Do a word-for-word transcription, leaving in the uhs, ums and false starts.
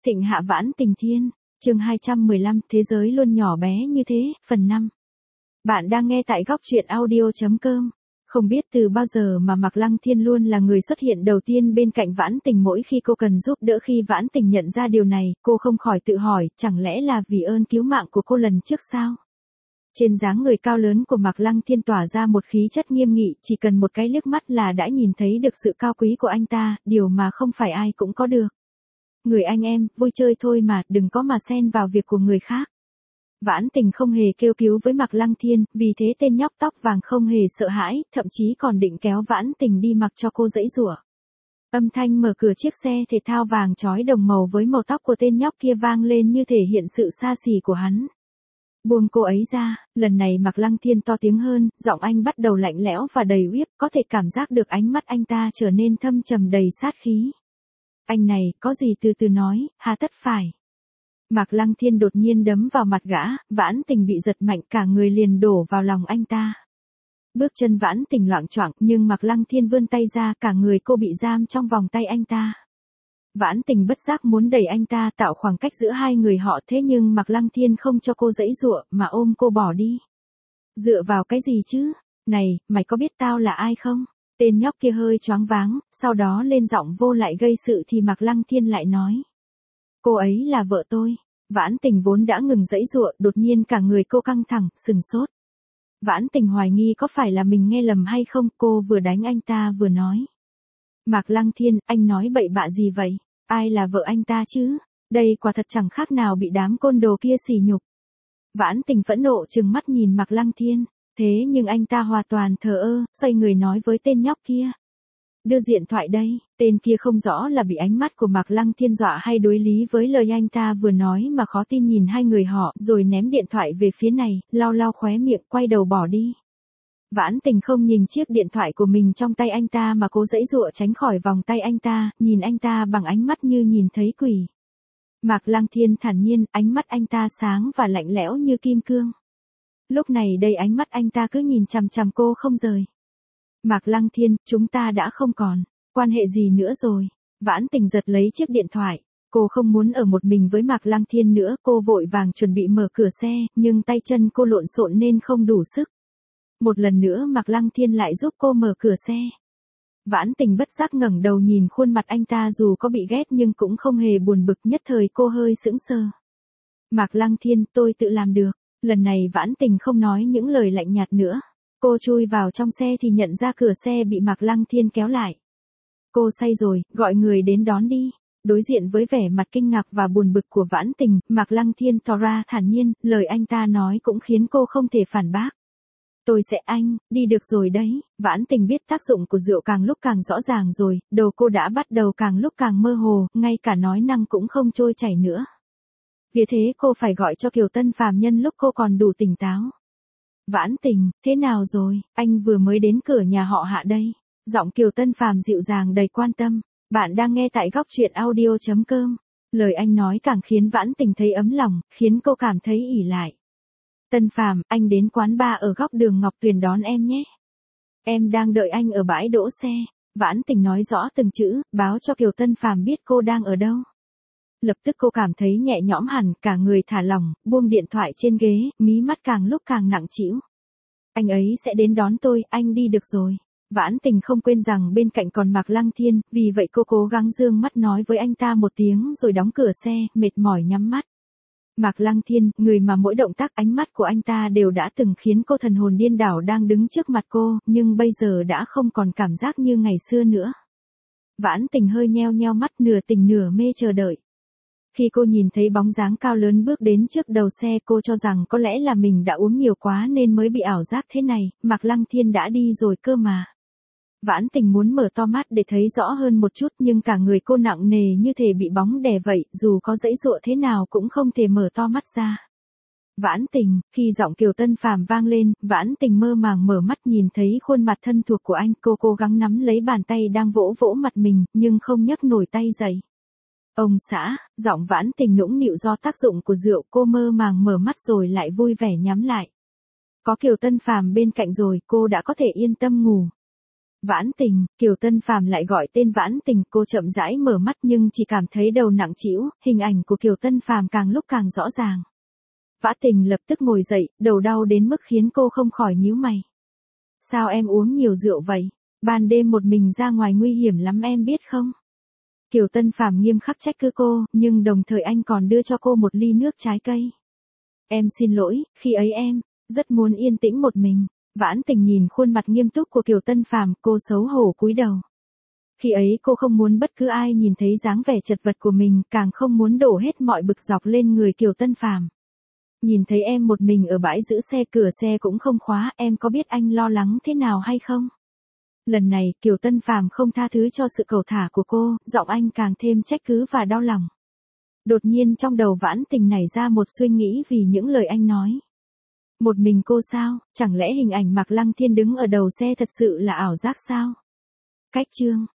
Thịnh hạ vãn tình thiên, chương hai trăm mười lăm, thế giới luôn nhỏ bé như thế, phần năm. Bạn đang nghe tại góc truyện audio chấm com. Không biết từ bao giờ mà Mạc Lăng Thiên luôn là người xuất hiện đầu tiên bên cạnh Vãn Tình mỗi khi cô cần giúp đỡ. Khi Vãn Tình nhận ra điều này, cô không khỏi tự hỏi, chẳng lẽ là vì ơn cứu mạng của cô lần trước sao? Trên dáng người cao lớn của Mạc Lăng Thiên tỏa ra một khí chất nghiêm nghị, chỉ cần một cái liếc mắt là đã nhìn thấy được sự cao quý của anh ta, điều mà không phải ai cũng có được. Người anh em, vui chơi thôi mà, đừng có mà xen vào việc của người khác. Vãn Tình không hề kêu cứu với Mạc Lăng Thiên, vì thế tên nhóc tóc vàng không hề sợ hãi, thậm chí còn định kéo Vãn Tình đi mặc cho cô giãy giụa. Âm thanh mở cửa chiếc xe thể thao vàng chói đồng màu với màu tóc của tên nhóc kia vang lên như thể hiện sự xa xỉ của hắn. Buông cô ấy ra, lần này Mạc Lăng Thiên to tiếng hơn, giọng anh bắt đầu lạnh lẽo và đầy uy hiếp, có thể cảm giác được ánh mắt anh ta trở nên thâm trầm đầy sát khí. Anh này, có gì từ từ nói, hà tất phải. Mạc Lăng Thiên đột nhiên đấm vào mặt gã, Vãn Tình bị giật mạnh cả người liền đổ vào lòng anh ta. Bước chân Vãn Tình loạng choạng, nhưng Mạc Lăng Thiên vươn tay ra, cả người cô bị giam trong vòng tay anh ta. Vãn Tình bất giác muốn đẩy anh ta tạo khoảng cách giữa hai người họ, thế nhưng Mạc Lăng Thiên không cho cô giãy giụa mà ôm cô bỏ đi. Dựa vào cái gì chứ? Này, mày có biết tao là ai không? Tên nhóc kia hơi choáng váng, sau đó lên giọng vô lại gây sự thì Mạc Lăng Thiên lại nói. Cô ấy là vợ tôi. Vãn Tình vốn đã ngừng giãy giụa, đột nhiên cả người cô căng thẳng, sừng sốt. Vãn Tình hoài nghi có phải là mình nghe lầm hay không, cô vừa đánh anh ta vừa nói. Mạc Lăng Thiên, anh nói bậy bạ gì vậy? Ai là vợ anh ta chứ? Đây quả thật chẳng khác nào bị đám côn đồ kia sỉ nhục. Vãn Tình phẫn nộ trừng mắt nhìn Mạc Lăng Thiên. Thế nhưng anh ta hoàn toàn thờ ơ, xoay người nói với tên nhóc kia. Đưa điện thoại đây, tên kia không rõ là bị ánh mắt của Mạc Lăng Thiên dọa hay đối lý với lời anh ta vừa nói mà khó tin nhìn hai người họ, rồi ném điện thoại về phía này, lau lau khóe miệng, quay đầu bỏ đi. Vãn Tình không nhìn chiếc điện thoại của mình trong tay anh ta mà cố giãy giụa tránh khỏi vòng tay anh ta, nhìn anh ta bằng ánh mắt như nhìn thấy quỷ. Mạc Lăng Thiên thản nhiên, ánh mắt anh ta sáng và lạnh lẽo như kim cương. Lúc này đây ánh mắt anh ta cứ nhìn chằm chằm cô không rời. Mạc Lăng Thiên, chúng ta đã không còn quan hệ gì nữa rồi. Vãn Tình giật lấy chiếc điện thoại. Cô không muốn ở một mình với Mạc Lăng Thiên nữa, cô vội vàng chuẩn bị mở cửa xe, nhưng tay chân cô lộn xộn nên không đủ sức. Một lần nữa Mạc Lăng Thiên lại giúp cô mở cửa xe. Vãn Tình bất giác ngẩng đầu nhìn khuôn mặt anh ta, dù có bị ghét nhưng cũng không hề buồn bực, nhất thời cô hơi sững sờ. Mạc Lăng Thiên, tôi tự làm được. Lần này Vãn Tình không nói những lời lạnh nhạt nữa. Cô chui vào trong xe thì nhận ra cửa xe bị Mạc Lăng Thiên kéo lại. Cô say rồi, gọi người đến đón đi. Đối diện với vẻ mặt kinh ngạc và buồn bực của Vãn Tình, Mạc Lăng Thiên tỏ ra thản nhiên, lời anh ta nói cũng khiến cô không thể phản bác. Tôi sẽ anh, đi được rồi đấy. Vãn Tình biết tác dụng của rượu càng lúc càng rõ ràng rồi, đầu cô đã bắt đầu càng lúc càng mơ hồ, ngay cả nói năng cũng không trôi chảy nữa. Vì thế cô phải gọi cho Kiều Tân Phàm nhân lúc cô còn đủ tỉnh táo. Vãn Tình, thế nào rồi, anh vừa mới đến cửa nhà họ Hạ đây. Giọng Kiều Tân Phàm dịu dàng đầy quan tâm. Bạn đang nghe tại góc truyện audio chấm com. Lời anh nói càng khiến Vãn Tình thấy ấm lòng, khiến cô cảm thấy ỉ lại. Tân Phàm, anh đến quán bar ở góc đường Ngọc Tuyền đón em nhé. Em đang đợi anh ở bãi đỗ xe. Vãn Tình nói rõ từng chữ, báo cho Kiều Tân Phàm biết cô đang ở đâu. Lập tức cô cảm thấy nhẹ nhõm hẳn, cả người thả lỏng, buông điện thoại trên ghế, mí mắt càng lúc càng nặng trĩu. Anh ấy sẽ đến đón tôi, anh đi được rồi. Vãn Tình không quên rằng bên cạnh còn Mạc Lăng Thiên, vì vậy cô cố gắng dương mắt nói với anh ta một tiếng rồi đóng cửa xe, mệt mỏi nhắm mắt. Mạc Lăng Thiên, người mà mỗi động tác ánh mắt của anh ta đều đã từng khiến cô thần hồn điên đảo đang đứng trước mặt cô, nhưng bây giờ đã không còn cảm giác như ngày xưa nữa. Vãn Tình hơi nheo nheo mắt, nửa tỉnh nửa mê chờ đợi. Khi cô nhìn thấy bóng dáng cao lớn bước đến trước đầu xe, cô cho rằng có lẽ là mình đã uống nhiều quá nên mới bị ảo giác thế này, Mạc Lăng Thiên đã đi rồi cơ mà. Vãn Tình muốn mở to mắt để thấy rõ hơn một chút, nhưng cả người cô nặng nề như thể bị bóng đè vậy, dù có giãy giụa thế nào cũng không thể mở to mắt ra. Vãn Tình, khi giọng Kiều Tân Phàm vang lên, Vãn Tình mơ màng mở mắt nhìn thấy khuôn mặt thân thuộc của anh, cô cố gắng nắm lấy bàn tay đang vỗ vỗ mặt mình, nhưng không nhấc nổi tay dậy. Ông xã, giọng Vãn Tình nũng nịu do tác dụng của rượu, cô mơ màng mở mắt rồi lại vui vẻ nhắm lại. Có Kiều Tân Phàm bên cạnh rồi, cô đã có thể yên tâm ngủ. Vãn Tình, Kiều Tân Phàm lại gọi tên Vãn Tình, cô chậm rãi mở mắt nhưng chỉ cảm thấy đầu nặng trĩu, hình ảnh của Kiều Tân Phàm càng lúc càng rõ ràng. Vãn Tình lập tức ngồi dậy, đầu đau đến mức khiến cô không khỏi nhíu mày. Sao em uống nhiều rượu vậy? Ban đêm một mình ra ngoài nguy hiểm lắm em biết không? Kiều Tân Phàm nghiêm khắc trách cứ cô, nhưng đồng thời anh còn đưa cho cô một ly nước trái cây. Em xin lỗi, khi ấy em rất muốn yên tĩnh một mình. Vãn Tình nhìn khuôn mặt nghiêm túc của Kiều Tân Phàm, cô xấu hổ cúi đầu. Khi ấy cô không muốn bất cứ ai nhìn thấy dáng vẻ chật vật của mình, càng không muốn đổ hết mọi bực dọc lên người Kiều Tân Phàm. Nhìn thấy em một mình ở bãi giữ xe, cửa xe cũng không khóa, em có biết anh lo lắng thế nào hay không? Lần này, Kiều Tân Phàm không tha thứ cho sự cầu thả của cô, giọng anh càng thêm trách cứ và đau lòng. Đột nhiên trong đầu Vãn Tình nảy ra một suy nghĩ vì những lời anh nói. Một mình cô sao, chẳng lẽ hình ảnh Mạc Lăng Thiên đứng ở đầu xe thật sự là ảo giác sao? Cách chương